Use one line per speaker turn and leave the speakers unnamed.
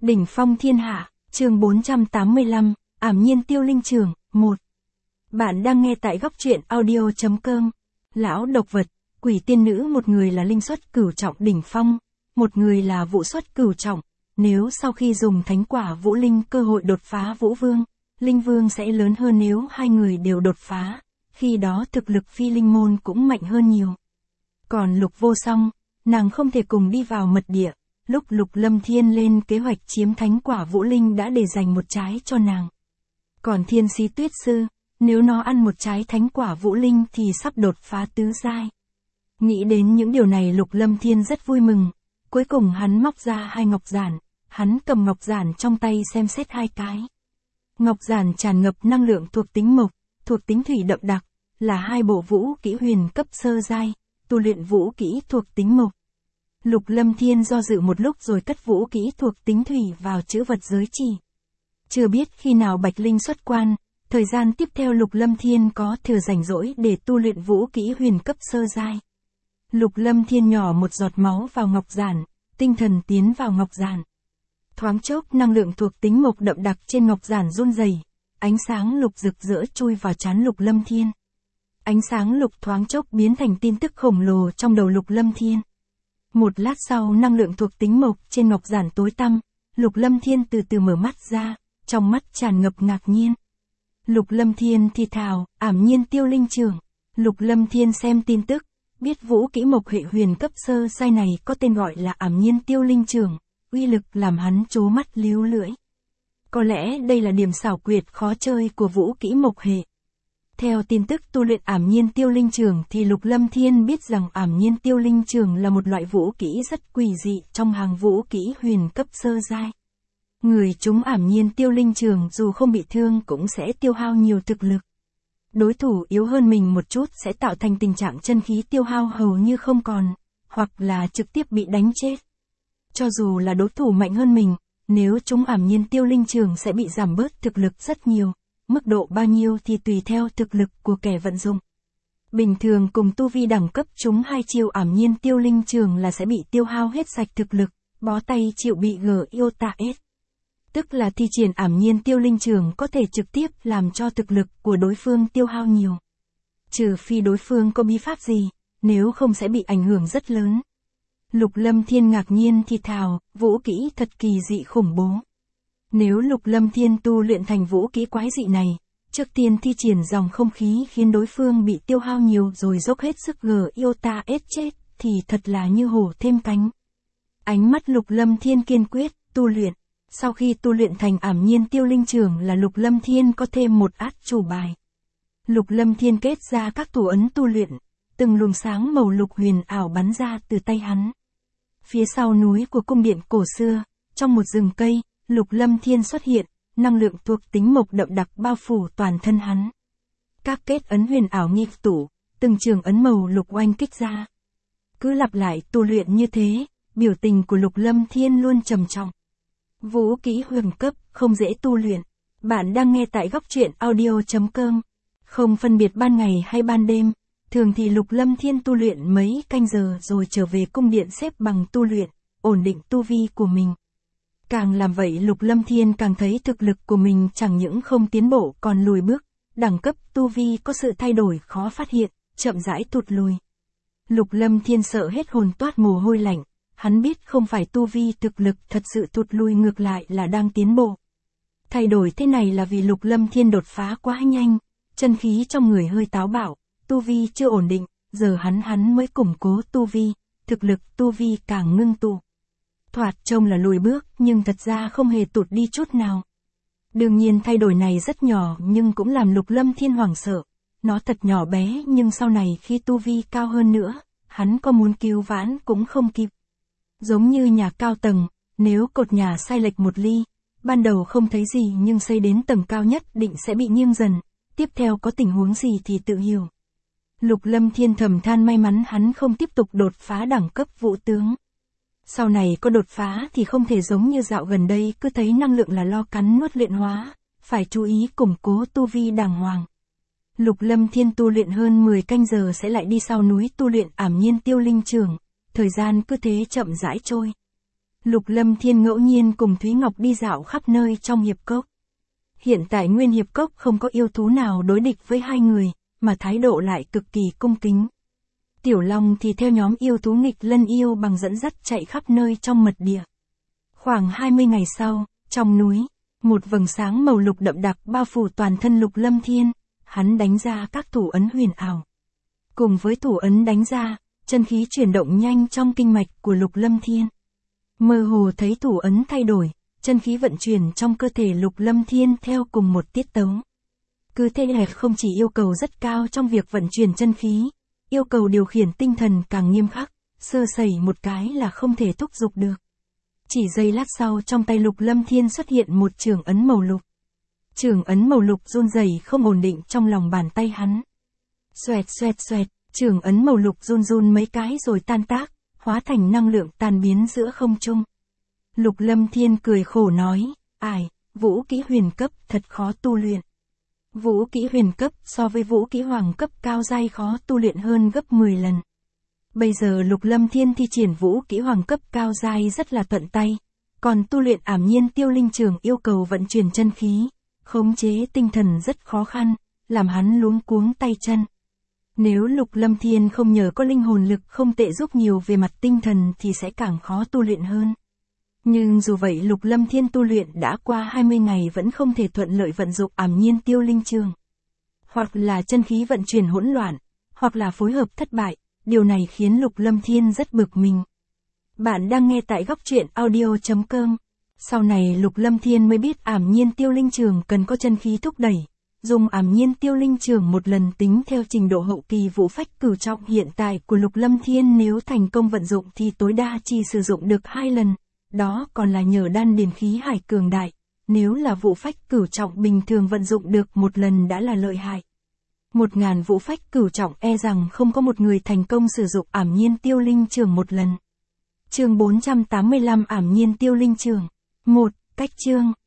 Đỉnh phong thiên hạ, chương 485, ảm nhiên tiêu linh trường, 1. Bạn đang nghe tại góc truyện audio.com. Lão độc vật, quỷ tiên nữ, một người là linh xuất cửu trọng đỉnh phong, một người là vũ xuất cửu trọng. Nếu sau khi dùng thánh quả vũ linh cơ hội đột phá vũ vương, linh vương sẽ lớn hơn nếu hai người đều đột phá, khi đó thực lực phi linh môn cũng mạnh hơn nhiều. Còn Lục Vô Song, nàng không thể cùng đi vào mật địa. Lúc Lục Lâm Thiên lên kế hoạch chiếm thánh quả vũ linh đã để dành một trái cho nàng. Còn Thiên Sĩ Tuyết Sư, nếu nó ăn một trái thánh quả vũ linh thì sắp đột phá tứ giai. Nghĩ đến những điều này Lục Lâm Thiên rất vui mừng. Cuối cùng hắn móc ra hai ngọc giản, hắn cầm ngọc giản trong tay xem xét hai cái. Ngọc giản tràn ngập năng lượng thuộc tính mộc, thuộc tính thủy đậm đặc, là hai bộ vũ kỹ huyền cấp sơ giai, tu luyện vũ kỹ thuộc tính mộc. Lục Lâm Thiên do dự một lúc rồi cất vũ kỹ thuộc tính thủy vào trữ vật giới chỉ. Chưa biết khi nào Bạch Linh xuất quan, thời gian tiếp theo Lục Lâm Thiên có thừa rảnh rỗi để tu luyện vũ kỹ huyền cấp sơ giai. Lục Lâm Thiên nhỏ một giọt máu vào ngọc giản, tinh thần tiến vào ngọc giản. Thoáng chốc năng lượng thuộc tính mộc đậm đặc trên ngọc giản run rẩy, ánh sáng lục rực rỡ chui vào trán Lục Lâm Thiên. Ánh sáng lục thoáng chốc biến thành tin tức khổng lồ trong đầu Lục Lâm Thiên. Một lát sau năng lượng thuộc tính mộc trên ngọc giản tối tăm, Lục Lâm Thiên từ từ mở mắt ra, trong mắt tràn ngập ngạc nhiên. Lục Lâm Thiên thì thào, ảm nhiên tiêu linh trường. Lục Lâm Thiên xem tin tức, biết vũ kỹ mộc hệ huyền cấp sơ giai này có tên gọi là ảm nhiên tiêu linh trường, uy lực làm hắn trố mắt líu lưỡi. Có lẽ đây là điểm xảo quyệt khó chơi của vũ kỹ mộc hệ. Theo tin tức tu luyện ảm nhiên tiêu linh trường thì Lục Lâm Thiên biết rằng ảm nhiên tiêu linh trường là một loại vũ kỹ rất quỷ dị trong hàng vũ kỹ huyền cấp sơ giai. Người chúng ảm nhiên tiêu linh trường dù không bị thương cũng sẽ tiêu hao nhiều thực lực. Đối thủ yếu hơn mình một chút sẽ tạo thành tình trạng chân khí tiêu hao hầu như không còn, hoặc là trực tiếp bị đánh chết. Cho dù là đối thủ mạnh hơn mình, nếu chúng ảm nhiên tiêu linh trường sẽ bị giảm bớt thực lực rất nhiều. Mức độ bao nhiêu thì tùy theo thực lực của kẻ vận dụng. Bình thường cùng tu vi đẳng cấp chúng hai chiêu ảm nhiên tiêu linh trường là sẽ bị tiêu hao hết sạch thực lực, bó tay chịu bị Iota S. Tức là thi triển ảm nhiên tiêu linh trường có thể trực tiếp làm cho thực lực của đối phương tiêu hao nhiều. Trừ phi đối phương có bí pháp gì, nếu không sẽ bị ảnh hưởng rất lớn. Lục Lâm Thiên ngạc nhiên thì thào, vũ kỹ thật kỳ dị khủng bố. Nếu Lục Lâm Thiên tu luyện thành vũ kỹ quái dị này, trước tiên thi triển dòng không khí khiến đối phương bị tiêu hao nhiều rồi dốc hết sức Iota S chết, thì thật là như hổ thêm cánh. Ánh mắt Lục Lâm Thiên kiên quyết, tu luyện. Sau khi tu luyện thành ảm nhiên tiêu linh trường là Lục Lâm Thiên có thêm một át chủ bài. Lục Lâm Thiên kết ra các thủ ấn tu luyện, từng luồng sáng màu lục huyền ảo bắn ra từ tay hắn. Phía sau núi của cung điện cổ xưa, trong một rừng cây, Lục Lâm Thiên xuất hiện, năng lượng thuộc tính mộc đậm đặc bao phủ toàn thân hắn. Các kết ấn huyền ảo nghịch tủ, từng trường ấn màu lục oanh kích ra. Cứ lặp lại tu luyện như thế, biểu tình của Lục Lâm Thiên luôn trầm trọng. Vũ kỹ huyền cấp, không dễ tu luyện. Bạn đang nghe tại góc truyện audio.com. Không phân biệt ban ngày hay ban đêm, thường thì Lục Lâm Thiên tu luyện mấy canh giờ rồi trở về cung điện xếp bằng tu luyện, ổn định tu vi của mình. Càng làm vậy Lục Lâm Thiên càng thấy thực lực của mình chẳng những không tiến bộ còn lùi bước, đẳng cấp tu vi có sự thay đổi khó phát hiện, chậm rãi tụt lùi. Lục Lâm Thiên sợ hết hồn toát mồ hôi lạnh, hắn biết không phải tu vi thực lực thật sự tụt lùi, ngược lại là đang tiến bộ. Thay đổi thế này là vì Lục Lâm Thiên đột phá quá nhanh, chân khí trong người hơi táo bạo, tu vi chưa ổn định, giờ hắn mới củng cố tu vi, thực lực tu vi càng ngưng tụ. Thoạt trông là lùi bước nhưng thật ra không hề tụt đi chút nào. Đương nhiên thay đổi này rất nhỏ nhưng cũng làm Lục Lâm Thiên hoảng sợ. Nó thật nhỏ bé nhưng sau này khi tu vi cao hơn nữa, hắn có muốn cứu vãn cũng không kịp. Giống như nhà cao tầng, nếu cột nhà sai lệch một ly, ban đầu không thấy gì nhưng xây đến tầng cao nhất định sẽ bị nghiêng dần, tiếp theo có tình huống gì thì tự hiểu. Lục Lâm Thiên thầm than may mắn hắn không tiếp tục đột phá đẳng cấp vũ tướng. Sau này có đột phá thì không thể giống như dạo gần đây cứ thấy năng lượng là lo cắn nuốt luyện hóa, phải chú ý củng cố tu vi đàng hoàng. Lục Lâm Thiên tu luyện hơn 10 canh giờ sẽ lại đi sau núi tu luyện ảm nhiên tiêu linh trường, thời gian cứ thế chậm rãi trôi. Lục Lâm Thiên ngẫu nhiên cùng Thúy Ngọc đi dạo khắp nơi trong hiệp cốc. Hiện tại nguyên hiệp cốc không có yêu thú nào đối địch với hai người, mà thái độ lại cực kỳ cung kính. Tiểu Long thì theo nhóm yêu thú nghịch lân yêu bằng dẫn dắt chạy khắp nơi trong mật địa. Khoảng 20 ngày sau, trong núi, một vầng sáng màu lục đậm đặc bao phủ toàn thân Lục Lâm Thiên, hắn đánh ra các thủ ấn huyền ảo. Cùng với thủ ấn đánh ra, chân khí chuyển động nhanh trong kinh mạch của Lục Lâm Thiên. Mơ hồ thấy thủ ấn thay đổi, chân khí vận chuyển trong cơ thể Lục Lâm Thiên theo cùng một tiết tấu. Cứ thế hệt không chỉ yêu cầu rất cao trong việc vận chuyển chân khí, yêu cầu điều khiển tinh thần càng nghiêm khắc, sơ sẩy một cái là không thể thúc giục được. Chỉ giây lát sau trong tay Lục Lâm Thiên xuất hiện một chưởng ấn màu lục. Chưởng ấn màu lục run rẩy không ổn định trong lòng bàn tay hắn. Xoẹt xoẹt xoẹt, chưởng ấn màu lục run run mấy cái rồi tan tác, hóa thành năng lượng tan biến giữa không trung. Lục Lâm Thiên cười khổ nói, vũ kỹ huyền cấp thật khó tu luyện. Vũ kỹ huyền cấp so với vũ kỹ hoàng cấp cao giai khó tu luyện hơn gấp 10 lần. Bây giờ Lục Lâm Thiên thi triển vũ kỹ hoàng cấp cao giai rất là thuận tay, còn tu luyện ảm nhiên tiêu linh trường yêu cầu vận chuyển chân khí, khống chế tinh thần rất khó khăn, làm hắn luống cuống tay chân. Nếu Lục Lâm Thiên không nhờ có linh hồn lực không tệ giúp nhiều về mặt tinh thần thì sẽ càng khó tu luyện hơn. Nhưng dù vậy Lục Lâm Thiên tu luyện đã qua 20 ngày vẫn không thể thuận lợi vận dụng ảm nhiên tiêu linh trường. Hoặc là chân khí vận chuyển hỗn loạn, hoặc là phối hợp thất bại, điều này khiến Lục Lâm Thiên rất bực mình. Bạn đang nghe tại góc truyện audio.com. Sau này Lục Lâm Thiên mới biết ảm nhiên tiêu linh trường cần có chân khí thúc đẩy. Dùng ảm nhiên tiêu linh trường một lần tính theo trình độ hậu kỳ vũ phách cửu trọng hiện tại của Lục Lâm Thiên nếu thành công vận dụng thì tối đa chỉ sử dụng được 2 lần. Đó còn là nhờ đan điền khí hải cường đại, nếu là vũ phách cửu trọng bình thường vận dụng được một lần đã là lợi hại. 1000 vũ phách cửu trọng e rằng không có một người thành công sử dụng ảm nhiên tiêu linh trường một lần. Chương 485 ảm nhiên tiêu linh trường. 1. Cách chương.